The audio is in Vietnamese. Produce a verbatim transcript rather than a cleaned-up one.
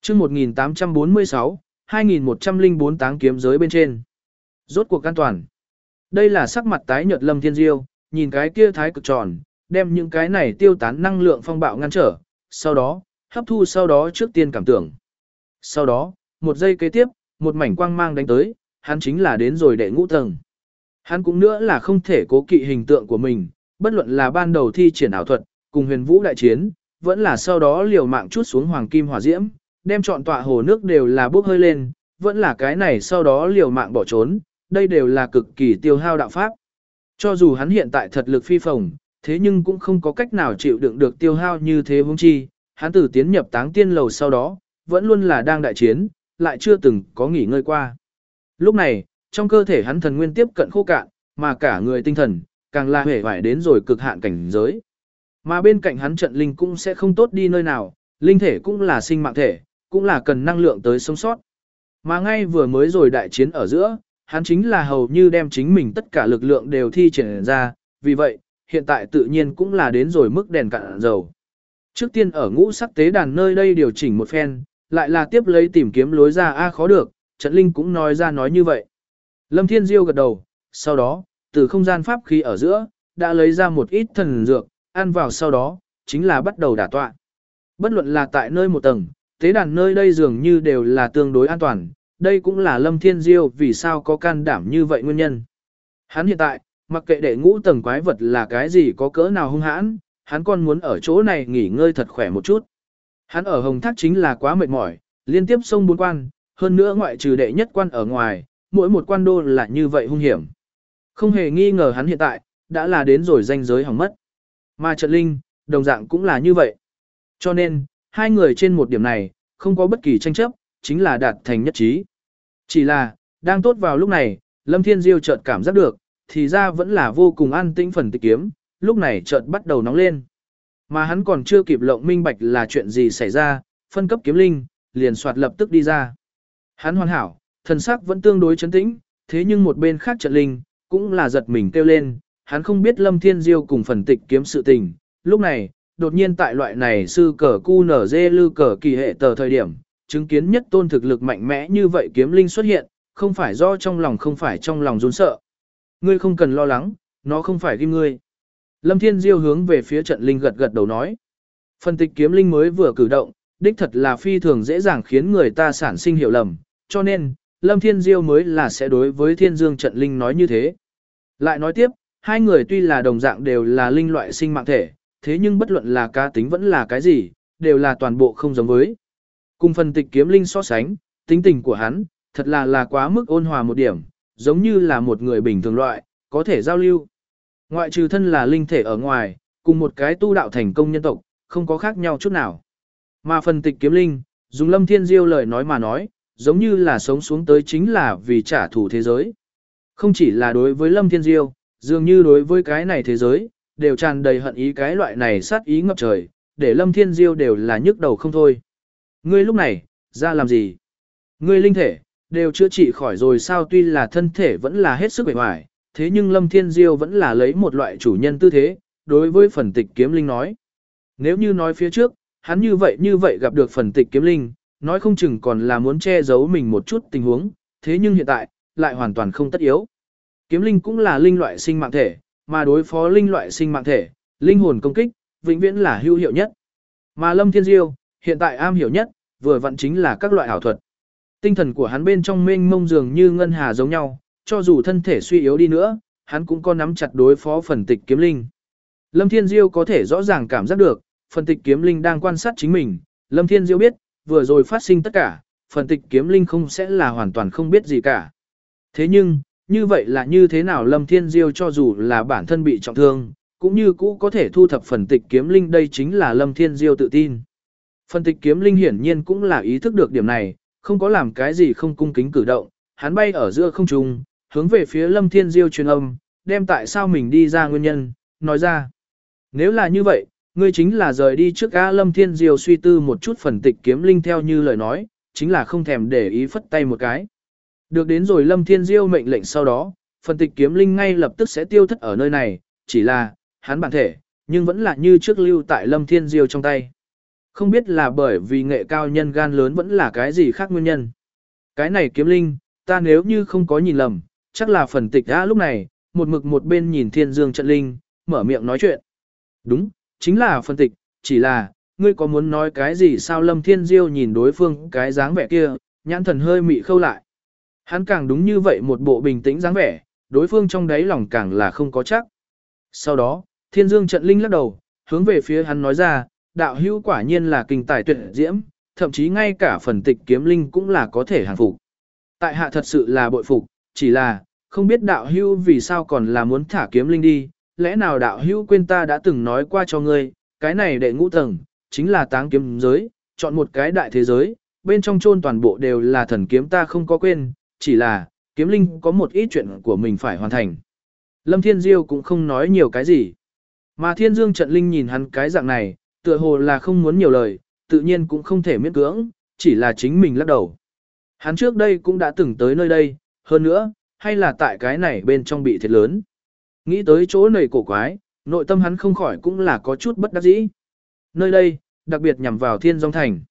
chương một nghìn tám trăm bốn mươi sáu, hai nghìn một trăm lẻ bốn táng kiếm giới bên trên. Rốt cuộc an toàn. Đây là sắc mặt tái nhợt Lâm Thiên Diêu, nhìn cái kia thái cực tròn, đem những cái này tiêu tán năng lượng phong bạo ngăn trở, sau đó, hấp thu sau đó trước tiên cảm tưởng. Sau đó, một giây kế tiếp, một mảnh quang mang đánh tới, hắn chính là đến rồi đệ ngũ tầng. Hắn cũng nữa là không thể cố kỵ hình tượng của mình, bất luận là ban đầu thi triển ảo thuật, cùng huyền vũ đại chiến, vẫn là sau đó liều mạng chút xuống hoàng kim hỏa diễm, đem trọn tọa hồ nước đều là bốc hơi lên, vẫn là cái này sau đó liều mạng bỏ trốn, đây đều là cực kỳ tiêu hao đạo pháp. Cho dù hắn hiện tại thật lực phi phồng, thế nhưng cũng không có cách nào chịu đựng được tiêu hao như thế huống chi, hắn từ tiến nhập táng tiên lầu sau đó, vẫn luôn là đang đại chiến, lại chưa từng có nghỉ ngơi qua. Lúc này, trong cơ thể hắn thần nguyên tiếp cận khô cạn, mà cả người tinh thần, càng là hể vải đến rồi cực hạn cảnh giới. Mà bên cạnh hắn trận linh cũng sẽ không tốt đi nơi nào, linh thể cũng là sinh mạng thể, cũng là cần năng lượng tới sống sót. Mà ngay vừa mới rồi đại chiến ở giữa, hắn chính là hầu như đem chính mình tất cả lực lượng đều thi triển ra, vì vậy, hiện tại tự nhiên cũng là đến rồi mức đèn cạn dầu. Trước tiên ở ngũ sắc tế đàn nơi đây điều chỉnh một phen, lại là tiếp lấy tìm kiếm lối ra a khó được, trận linh cũng nói ra nói như vậy. Lâm Thiên Diêu gật đầu, sau đó, từ không gian pháp khí ở giữa, đã lấy ra một ít thần dược, ăn vào sau đó, chính là bắt đầu đả tọa. Bất luận là tại nơi một tầng, tế đàn nơi đây dường như đều là tương đối an toàn, đây cũng là Lâm Thiên Diêu vì sao có can đảm như vậy nguyên nhân. Hắn hiện tại, mặc kệ đệ ngũ tầng quái vật là cái gì có cỡ nào hung hãn, hắn còn muốn ở chỗ này nghỉ ngơi thật khỏe một chút. Hắn ở Hồng Thác chính là quá mệt mỏi, liên tiếp xông bốn quan, hơn nữa ngoại trừ đệ nhất quan ở ngoài, mỗi một quan đô là như vậy hung hiểm. Không hề nghi ngờ hắn hiện tại, đã là đến rồi ranh giới hỏng mất. Mà trận linh, đồng dạng cũng là như vậy. Cho nên, hai người trên một điểm này, không có bất kỳ tranh chấp, chính là đạt thành nhất trí. Chỉ là, đang tốt vào lúc này, Lâm Thiên Diêu chợt cảm giác được, thì ra vẫn là vô cùng an tĩnh phần tịch kiếm, lúc này chợt bắt đầu nóng lên. Mà hắn còn chưa kịp lộng minh bạch là chuyện gì xảy ra, phân cấp kiếm linh, liền soạt lập tức đi ra. Hắn hoàn hảo, thần sắc vẫn tương đối chấn tĩnh, thế nhưng một bên khác trận linh, cũng là giật mình kêu lên, hắn không biết Lâm Thiên Diêu cùng phần tịch kiếm sự tình, lúc này, đột nhiên tại loại này sư cờ cu nở dê lư cờ kỳ hệ tờ thời điểm, chứng kiến nhất tôn thực lực mạnh mẽ như vậy kiếm linh xuất hiện, không phải do trong lòng không phải trong lòng run sợ. Ngươi không cần lo lắng, nó không phải ghim ngươi. Lâm Thiên Diêu hướng về phía trận linh gật gật đầu nói. Phần tịch kiếm linh mới vừa cử động, đích thật là phi thường dễ dàng khiến người ta sản sinh hiểu lầm, cho nên, Lâm Thiên Diêu mới là sẽ đối với Thiên Dương trận linh nói như thế. Lại nói tiếp, hai người tuy là đồng dạng đều là linh loại sinh mạng thể, thế nhưng bất luận là cá tính vẫn là cái gì, đều là toàn bộ không giống với. Cùng phần tịch kiếm linh so sánh, tính tình của hắn, thật là là quá mức ôn hòa một điểm, giống như là một người bình thường loại, có thể giao lưu. Ngoại trừ thân là linh thể ở ngoài, cùng một cái tu đạo thành công nhân tộc, không có khác nhau chút nào. Mà phần tịch kiếm linh, dùng Lâm Thiên Diêu lời nói mà nói, giống như là sống xuống tới chính là vì trả thù thế giới. Không chỉ là đối với Lâm Thiên Diêu, dường như đối với cái này thế giới, đều tràn đầy hận ý cái loại này sát ý ngập trời, để Lâm Thiên Diêu đều là nhức đầu không thôi. Ngươi lúc này, ra làm gì? Ngươi linh thể, đều chữa trị khỏi rồi sao tuy là thân thể vẫn là hết sức bề ngoài, thế nhưng Lâm Thiên Diêu vẫn là lấy một loại chủ nhân tư thế, đối với phần tịch kiếm linh nói. Nếu như nói phía trước, hắn như vậy như vậy gặp được phần tịch kiếm linh, nói không chừng còn là muốn che giấu mình một chút tình huống, thế nhưng hiện tại, lại hoàn toàn không tất yếu. Kiếm linh cũng là linh loại sinh mạng thể, mà đối phó linh loại sinh mạng thể, linh hồn công kích, vĩnh viễn là hữu hiệu nhất. Mà Lâm Thiên Diêu, hiện tại am hiểu nhất, vừa vặn chính là các loại ảo thuật. Tinh thần của hắn bên trong mênh mông dường như ngân hà giống nhau, cho dù thân thể suy yếu đi nữa, hắn cũng có nắm chặt đối phó phần tịch kiếm linh. Lâm Thiên Diêu có thể rõ ràng cảm giác được, phần tịch kiếm linh đang quan sát chính mình. Lâm Thiên Diêu biết, vừa rồi phát sinh tất cả, phần tịch kiếm linh không sẽ là hoàn toàn không biết gì cả. Thế nhưng, như vậy là như thế nào Lâm Thiên Diêu cho dù là bản thân bị trọng thương, cũng như cũ có thể thu thập phần tịch kiếm linh, đây chính là Lâm Thiên Diêu tự tin. Phần tịch kiếm linh hiển nhiên cũng là ý thức được điểm này, không có làm cái gì không cung kính cử động, hắn bay ở giữa không trung, hướng về phía Lâm Thiên Diêu truyền âm, đem tại sao mình đi ra nguyên nhân, nói ra. Nếu là như vậy, ngươi chính là rời đi trước A. Lâm Thiên Diêu suy tư một chút phần tịch kiếm linh theo như lời nói, chính là không thèm để ý phất tay một cái. Được đến rồi Lâm Thiên Diêu mệnh lệnh sau đó, phần tịch kiếm linh ngay lập tức sẽ tiêu thất ở nơi này, chỉ là, hắn bản thể, nhưng vẫn là như trước lưu tại Lâm Thiên Diêu trong tay. không biết là bởi vì nghệ cao nhân gan lớn vẫn là cái gì khác nguyên nhân. Cái này kiếm linh, ta nếu như không có nhìn lầm, chắc là phần tịch đã lúc này, một mực một bên nhìn thiên dương trận linh, mở miệng nói chuyện. Đúng, chính là phần tịch, chỉ là, ngươi có muốn nói cái gì sao Lâm Thiên Diêu nhìn đối phương cái dáng vẻ kia, nhãn thần hơi mị khâu lại. Hắn càng đúng như vậy một bộ bình tĩnh dáng vẻ, đối phương trong đáy lòng càng là không có chắc. Sau đó, thiên dương trận linh lắc đầu, hướng về phía hắn nói ra, đạo hữu quả nhiên là kinh tài tuyệt diễm, thậm chí ngay cả phần tịch kiếm linh cũng là có thể hàng phục. Tại hạ thật sự là bội phục, chỉ là, không biết đạo hữu vì sao còn là muốn thả kiếm linh đi, lẽ nào đạo hữu quên ta đã từng nói qua cho ngươi, cái này đệ ngũ tầng, chính là táng kiếm giới, chọn một cái đại thế giới, bên trong chôn toàn bộ đều là thần kiếm ta không có quên, chỉ là, kiếm linh có một ít chuyện của mình phải hoàn thành. Lâm Thiên Diêu cũng không nói nhiều cái gì. Mà Thiên Dương trận linh nhìn hắn cái dạng này, tựa hồ là không muốn nhiều lời, tự nhiên cũng không thể miễn cưỡng, chỉ là chính mình lắc đầu. Hắn trước đây cũng đã từng tới nơi đây, hơn nữa, hay là tại cái này bên trong bị thiệt lớn. Nghĩ tới chỗ này cổ quái, nội tâm hắn không khỏi cũng là có chút bất đắc dĩ. Nơi đây, đặc biệt nhằm vào Thiên Dung Thành.